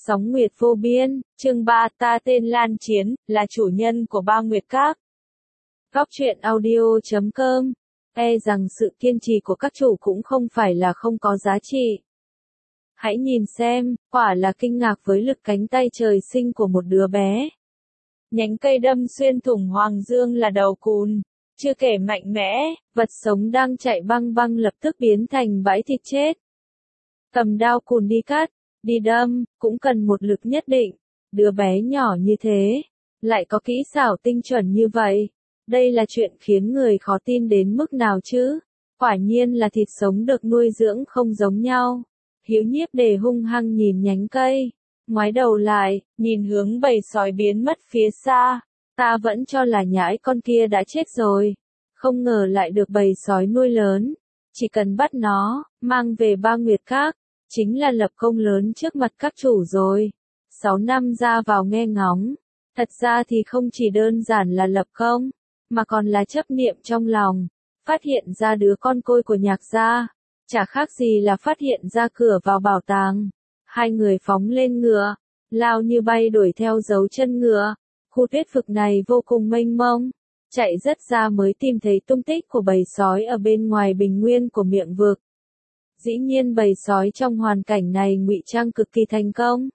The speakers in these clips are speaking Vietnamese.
Sóng nguyệt vô biên, chương 3, ta tên Lan Chiến, là chủ nhân của Ba Nguyệt Các. Góc truyện audio.com. E rằng sự kiên trì của các chủ cũng không phải là không có giá trị. Hãy nhìn xem, quả là kinh ngạc với lực cánh tay trời sinh của một đứa bé. Nhánh cây đâm xuyên thủng hoàng dương là đầu cùn. Chưa kể mạnh mẽ, vật sống đang chạy băng băng lập tức biến thành bãi thịt chết. Cầm đao cùn đi cắt, đi đâm, cũng cần một lực nhất định. Đứa bé nhỏ như thế, lại có kỹ xảo tinh chuẩn như vậy. Đây là chuyện khiến người khó tin đến mức nào chứ? Quả nhiên là thịt sống được nuôi dưỡng không giống nhau. Hiếu Nhiếp Đề hung hăng nhìn nhánh cây, ngoái đầu lại, nhìn hướng bầy sói biến mất phía xa. Ta vẫn cho là nhãi con kia đã chết rồi. Không ngờ lại được bầy sói nuôi lớn. Chỉ cần bắt nó, mang về Ba Nguyệt Các, chính là lập công lớn trước mặt các chủ rồi. 6 năm ra vào nghe ngóng. Thật ra thì không chỉ đơn giản là lập công, mà còn là chấp niệm trong lòng. Phát hiện ra đứa con côi của Nhạc gia, chả khác gì là phát hiện ra cửa vào bảo tàng. Hai người phóng lên ngựa, lao như bay đuổi theo dấu chân ngựa. Khu tuyết vực này vô cùng mênh mông, chạy rất xa mới tìm thấy tung tích của bầy sói ở bên ngoài bình nguyên của miệng vực. Dĩ nhiên bầy sói trong hoàn cảnh này ngụy trang cực kỳ thành công.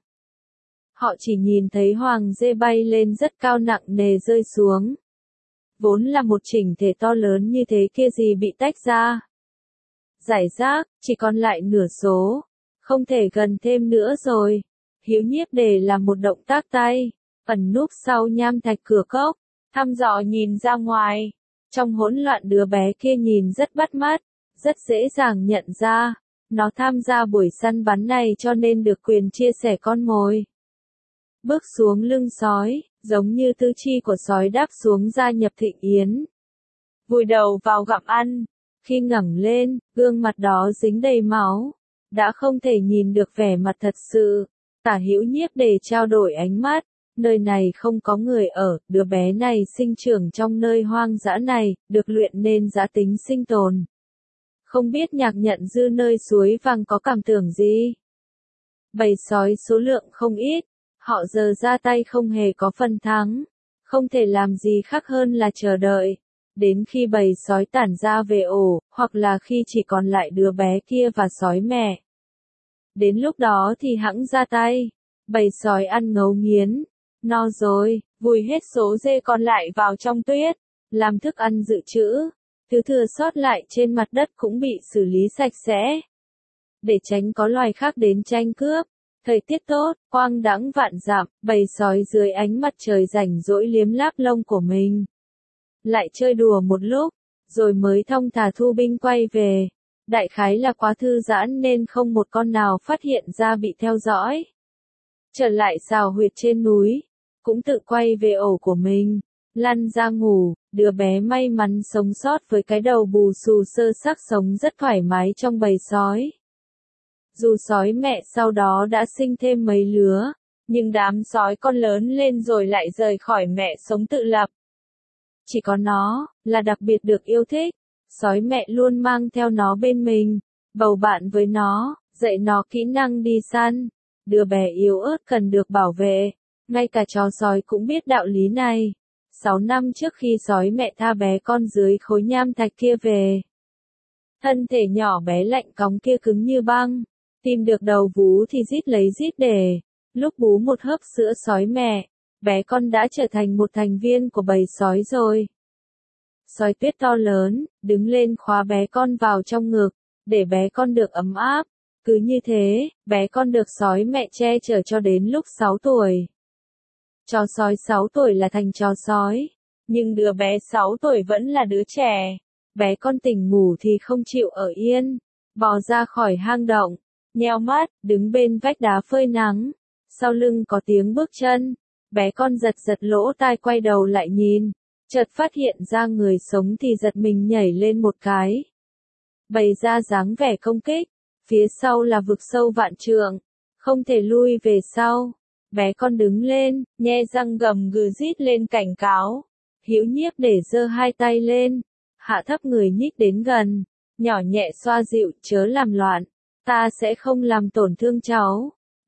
Họ chỉ nhìn thấy hoàng dê bay lên rất cao nặng nề rơi xuống. Vốn là một chỉnh thể to lớn như thế kia gì bị tách ra. Giải rác, chỉ còn lại nửa số. Không thể gần thêm nữa rồi. Hiếu Nhiếp Đề làm một động tác tay, ẩn núp sau nham thạch cửa cốc, thăm dò nhìn ra ngoài. Trong hỗn loạn đứa bé kia nhìn rất bắt mắt, rất dễ dàng nhận ra. Nó tham gia buổi săn bắn này cho nên được quyền chia sẻ con mồi. Bước xuống lưng sói, giống như tư chi của sói đáp xuống gia nhập thịnh yến. Vùi đầu vào gặm ăn, khi ngẩng lên, gương mặt đó dính đầy máu. Đã không thể nhìn được vẻ mặt thật sự. Tả Hữu Nhiếp Đề trao đổi ánh mắt. Nơi này không có người ở, đứa bé này sinh trưởng trong nơi hoang dã này, được luyện nên dã tính sinh tồn. Không biết Nhạc Nhận Dư nơi suối vàng có cảm tưởng gì? Bầy sói số lượng không ít, họ giờ ra tay không hề có phần thắng, không thể làm gì khác hơn là chờ đợi. Đến khi bầy sói tản ra về ổ, hoặc là khi chỉ còn lại đứa bé kia và sói mẹ. Đến lúc đó thì hẵng ra tay. Bầy sói ăn ngấu nghiến. No rồi, vùi hết số dê còn lại vào trong tuyết, làm thức ăn dự trữ. Thứ thừa sót lại trên mặt đất cũng bị xử lý sạch sẽ. Để tránh có loài khác đến tranh cướp. Thời tiết tốt, quang đãng vạn dặm, bầy sói dưới ánh mặt trời rảnh rỗi liếm láp lông của mình. Lại chơi đùa một lúc, rồi mới thong thả thu binh quay về. Đại khái là quá thư giãn nên không một con nào phát hiện ra bị theo dõi. Trở lại xào huyệt trên núi, cũng tự quay về ổ của mình, lăn ra ngủ. Đứa bé may mắn sống sót với cái đầu bù xù sơ xác sống rất thoải mái trong bầy sói. Dù sói mẹ sau đó đã sinh thêm mấy lứa, nhưng đám sói con lớn lên rồi lại rời khỏi mẹ sống tự lập. Chỉ có nó, là đặc biệt được yêu thích. Sói mẹ luôn mang theo nó bên mình, bầu bạn với nó, dạy nó kỹ năng đi săn. Đứa bé yếu ớt cần được bảo vệ, ngay cả chó sói cũng biết đạo lý này. 6 năm trước khi sói mẹ tha bé con dưới khối nham thạch kia về. Thân thể nhỏ bé lạnh cóng kia cứng như băng, tìm được đầu vú thì rít lấy rít để. Lúc bú một hớp sữa sói mẹ, bé con đã trở thành một thành viên của bầy sói rồi. Sói tuyết to lớn, đứng lên khóa bé con vào trong ngực, để bé con được ấm áp. Cứ như thế, bé con được sói mẹ che chở cho đến lúc 6 tuổi. Chó sói 6 tuổi là thành chó sói, nhưng đứa bé 6 tuổi vẫn là đứa trẻ. Bé con tỉnh ngủ thì không chịu ở yên, bò ra khỏi hang động, nheo mắt, đứng bên vách đá phơi nắng. Sau lưng có tiếng bước chân, bé con giật giật lỗ tai quay đầu lại nhìn. Chợt phát hiện ra người sống thì giật mình nhảy lên một cái. Bày ra dáng vẻ công kích, phía sau là vực sâu vạn trượng, không thể lui về sau. Bé con đứng lên, nhe răng gầm gừ rít lên cảnh cáo. Hữu Nhiếp để giơ hai tay lên, hạ thấp người nhích đến gần, nhỏ nhẹ xoa dịu, chớ làm loạn, ta sẽ không làm tổn thương cháu.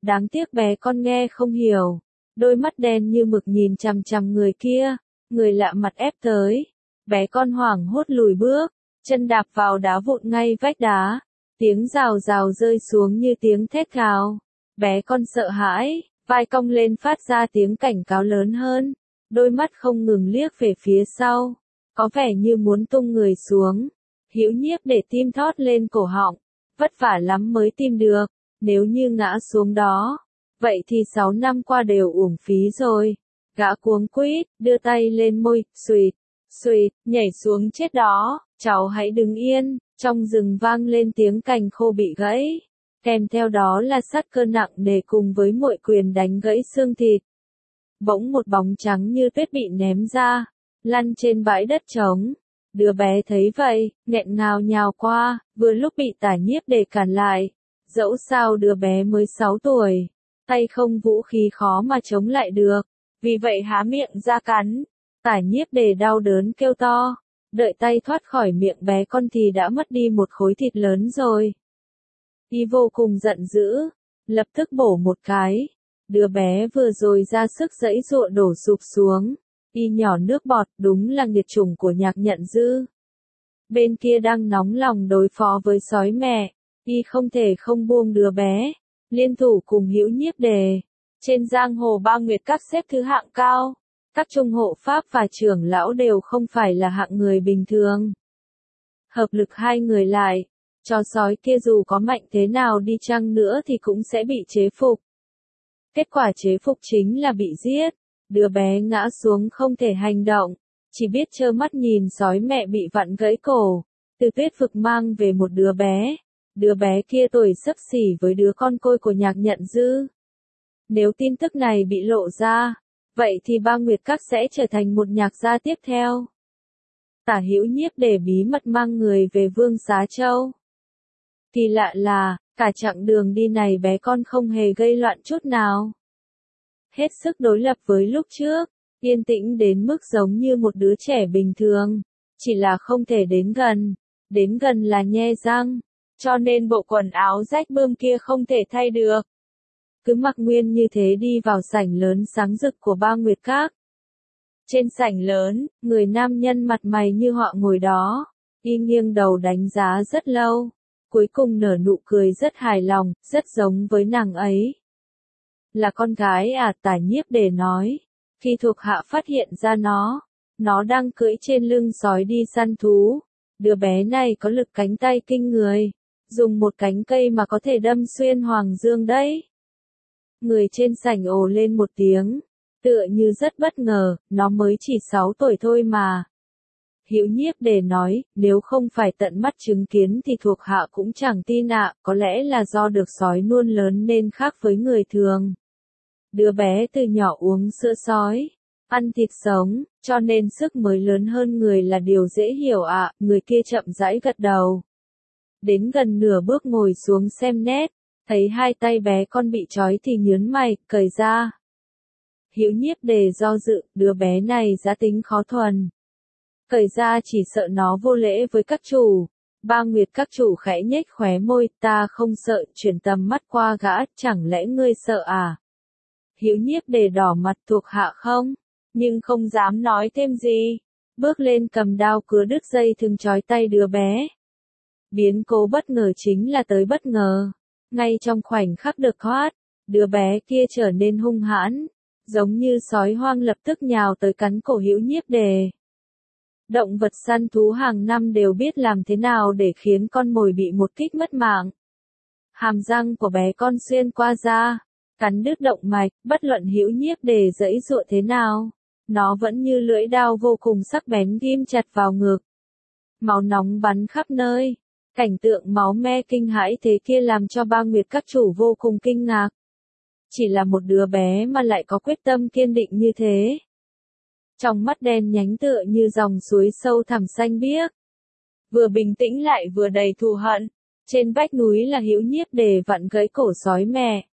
Đáng tiếc bé con nghe không hiểu. Đôi mắt đen như mực nhìn chằm chằm người kia, người lạ mặt ép tới. Bé con hoảng hốt lùi bước, chân đạp vào đá vụn ngay vách đá. Tiếng rào rào rơi xuống như tiếng thét gào. Bé con sợ hãi, vai cong lên phát ra tiếng cảnh cáo lớn hơn. Đôi mắt không ngừng liếc về phía sau, có vẻ như muốn tung người xuống. Hữu Nhiếp để tim thót lên cổ họng, vất vả lắm mới tìm được, nếu như ngã xuống đó, vậy thì 6 năm qua đều uổng phí rồi. Gã cuống quýt, đưa tay lên môi, xuỵt, xuỵt, nhảy xuống chết đó, cháu hãy đứng yên. Trong rừng vang lên tiếng cành khô bị gãy, kèm theo đó là sát cơ nặng nề cùng với muội quyền đánh gãy xương thịt. Bỗng một bóng trắng như tuyết bị ném ra, lăn trên bãi đất trống. Đứa bé thấy vậy, nghẹn ngào nhào qua, vừa lúc bị Tả Nhiếp để cản lại. Dẫu sao đứa bé mới 6 tuổi, tay không vũ khí khó mà chống lại được, vì vậy há miệng ra cắn. Tả Nhiếp để đau đớn kêu to, đợi tay thoát khỏi miệng bé con thì đã mất đi một khối thịt lớn rồi. Y vô cùng giận dữ, lập tức bổ một cái. Đứa bé vừa rồi ra sức giãy giụa đổ sụp xuống. Y nhỏ nước bọt, đúng là nghiệt chủng của Nhạc Nhận Dư. Bên kia đang nóng lòng đối phó với sói mẹ, Y không thể không buông đứa bé, liên thủ cùng Hữu Nhiếp Đề. Trên giang hồ Ba Nguyệt Các xếp thứ hạng cao, các trung hộ pháp và trưởng lão đều không phải là hạng người bình thường. Hợp lực hai người lại, cho sói kia dù có mạnh thế nào đi chăng nữa thì cũng sẽ bị chế phục. Kết quả chế phục chính là bị giết. Đứa bé ngã xuống không thể hành động, chỉ biết trơ mắt nhìn sói mẹ bị vặn gãy cổ. Từ Tuyết Vực mang về một đứa bé kia tuổi xấp xỉ với đứa con côi của Nhạc Nhận Dư. Nếu tin tức này bị lộ ra, vậy thì Ba Nguyệt Các sẽ trở thành một nhạc gia tiếp theo. Tả Hữu Nhiếp để bí mật mang người về Vương Xá Châu. Kỳ lạ là, cả chặng đường đi này bé con không hề gây loạn chút nào. Hết sức đối lập với lúc trước, yên tĩnh đến mức giống như một đứa trẻ bình thường, chỉ là không thể đến gần là nhe răng, cho nên bộ quần áo rách bươm kia không thể thay được. Cứ mặc nguyên như thế đi vào sảnh lớn sáng rực của Ba Nguyệt Các. Trên sảnh lớn, người nam nhân mặt mày như họa ngồi đó, y nghiêng đầu đánh giá rất lâu, cuối cùng nở nụ cười rất hài lòng, rất giống với nàng ấy. Là con gái à? Tả Nhiếp để nói. Khi thuộc hạ phát hiện ra nó đang cưỡi trên lưng sói đi săn thú. Đứa bé này có lực cánh tay kinh người, dùng một cánh cây mà có thể đâm xuyên hoàng dương đấy. Người trên sảnh ồ lên một tiếng, tựa như rất bất ngờ, nó mới chỉ 6 tuổi thôi mà. Hữu Nhiếp để nói, nếu không phải tận mắt chứng kiến thì thuộc hạ cũng chẳng tin ạ, có lẽ là do được sói nuôi lớn nên khác với người thường. Đứa bé từ nhỏ uống sữa sói, ăn thịt sống, cho nên sức mới lớn hơn người là điều dễ hiểu ạ. Người kia chậm rãi gật đầu. Đến gần nửa bước ngồi xuống xem nét, thấy hai tay bé con bị trói thì nhớn mày, cởi ra. Hữu Nhiếp đề do dự, đứa bé này giá tính khó thuần. Cởi ra chỉ sợ nó vô lễ với các chủ. Ba Nguyệt Các chủ khẽ nhếch khóe môi, ta không sợ, chuyển tầm mắt qua gã, chẳng lẽ ngươi sợ à? Hữu Nhiếp đề đỏ mặt, thuộc hạ không, nhưng không dám nói thêm gì. Bước lên cầm đao cứa đứt dây thừng trói tay đứa bé. Biến cố bất ngờ chính là tới bất ngờ. Ngay trong khoảnh khắc được thoát, đứa bé kia trở nên hung hãn, giống như sói hoang lập tức nhào tới cắn cổ Hữu Nhiếp đề. Động vật săn thú hàng năm đều biết làm thế nào để khiến con mồi bị một kích mất mạng. Hàm răng của bé con xuyên qua da, cắn đứt động mạch, bất luận Hữu Nhiếp đề giãy giụa thế nào, nó vẫn như lưỡi dao vô cùng sắc bén ghim chặt vào ngực. Máu nóng bắn khắp nơi, cảnh tượng máu me kinh hãi thế kia làm cho Ba Nguyệt Các chủ vô cùng kinh ngạc. Chỉ là một đứa bé mà lại có quyết tâm kiên định như thế. Trong mắt đen nhánh tựa như dòng suối sâu thẳm xanh biếc. Vừa bình tĩnh lại vừa đầy thù hận. Trên vách núi là Hữu Nhiếp đề vặn gãy cổ sói mẹ.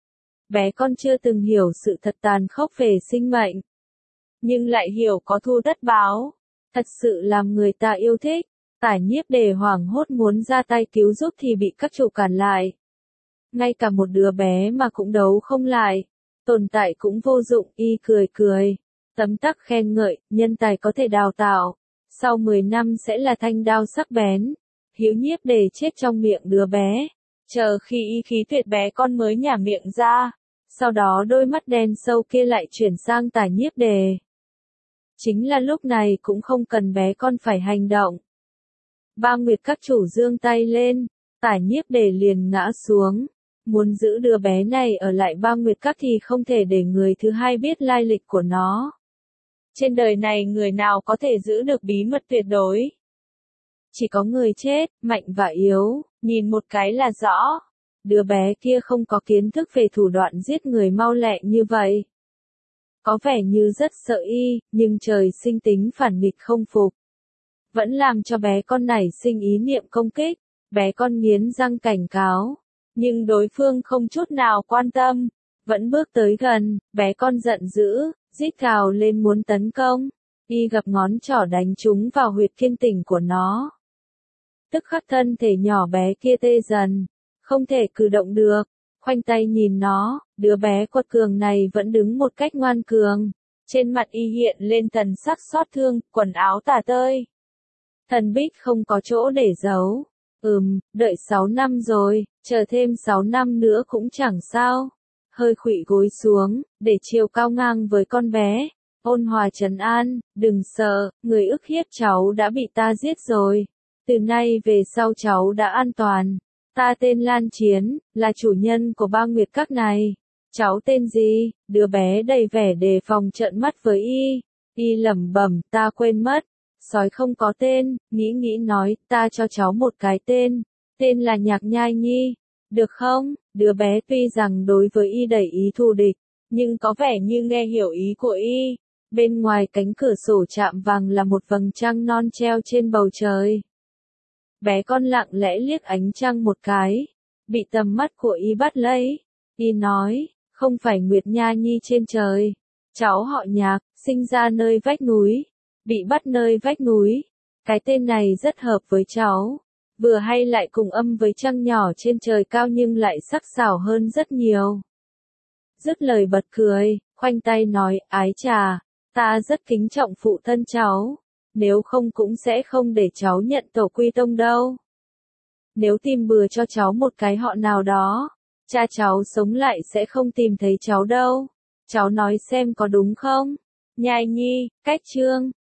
Bé con chưa từng hiểu sự thật tàn khốc về sinh mệnh, nhưng lại hiểu có thu tất báo. Thật sự làm người ta yêu thích. Tả Nhiếp đề hoảng hốt muốn ra tay cứu giúp thì bị các chủ cản lại. ngay cả một đứa bé mà cũng đấu không lại, tồn tại cũng vô dụng. Y cười cười, tấm tắc khen ngợi, nhân tài có thể đào tạo, sau 10 năm sẽ là thanh đao sắc bén. Hiếu Nhiếp Đề chết trong miệng đứa bé, chờ khi y khí tuyệt bé con mới nhả miệng ra, sau đó đôi mắt đen sâu kia lại chuyển sang Tả Nhiếp Đề. Chính là lúc này cũng không cần bé con phải hành động. Ba Nguyệt các chủ giương tay lên, Tả Nhiếp Đề liền ngã xuống. Muốn giữ đứa bé này ở lại Ba Nguyệt các thì không thể để người thứ hai biết lai lịch của nó. Trên đời này người nào có thể giữ được bí mật tuyệt đối? Chỉ có người chết, mạnh và yếu, nhìn một cái là rõ. Đứa bé kia không có kiến thức về thủ đoạn giết người mau lẹ như vậy. Có vẻ như rất sợ y, nhưng trời sinh tính phản nghịch không phục. Vẫn làm cho bé con này sinh ý niệm công kích, bé con nghiến răng cảnh cáo. Nhưng đối phương không chút nào quan tâm, vẫn bước tới gần, bé con giận dữ, rít gào lên muốn tấn công. Y gập ngón trỏ đánh trúng vào huyệt thiên tỉnh của nó. Tức khắc thân thể nhỏ bé kia tê dần, không thể cử động được, khoanh tay nhìn nó, đứa bé quật cường này vẫn đứng một cách ngoan cường. Trên mặt y hiện lên thần sắc xót thương, quần áo tả tơi. Thần Bích không có chỗ để giấu. Đợi 6 năm rồi, chờ thêm 6 năm nữa cũng chẳng sao. Hơi khuỵu gối xuống, để chiều cao ngang với con bé. Ôn hòa trấn an, đừng sợ, người ức hiếp cháu đã bị ta giết rồi. Từ nay về sau cháu đã an toàn. Ta tên Lan Chiến, là chủ nhân của Ba Nguyệt các này. Cháu tên gì? Đứa bé đầy vẻ đề phòng trợn mắt với y. Y lẩm bẩm, ta quên mất. Sói không có tên, nghĩ nói, ta cho cháu một cái tên. Tên là Nhạc Nhai Nhi. Được không? Đứa bé tuy rằng đối với y đầy ý thù địch, nhưng có vẻ như nghe hiểu ý của y. Bên ngoài cánh cửa sổ chạm vàng là một vầng trăng non treo trên bầu trời. Bé con lặng lẽ liếc ánh trăng một cái, bị tầm mắt của y bắt lấy. Y nói, không phải Nguyệt Nha Nhi trên trời. Cháu họ Nhạc, sinh ra nơi vách núi, bị bắt nơi vách núi. Cái tên này rất hợp với cháu. Vừa hay lại cùng âm với trăng nhỏ trên trời cao nhưng lại sắc sảo hơn rất nhiều. Dứt lời bật cười, khoanh tay nói, ái chà, ta rất kính trọng phụ thân cháu. Nếu không cũng sẽ không để cháu nhận tổ quy tông đâu. Nếu tìm bừa cho cháu một cái họ nào đó, cha cháu sống lại sẽ không tìm thấy cháu đâu. Cháu nói xem có đúng không? Nhai Nhi, cách chương.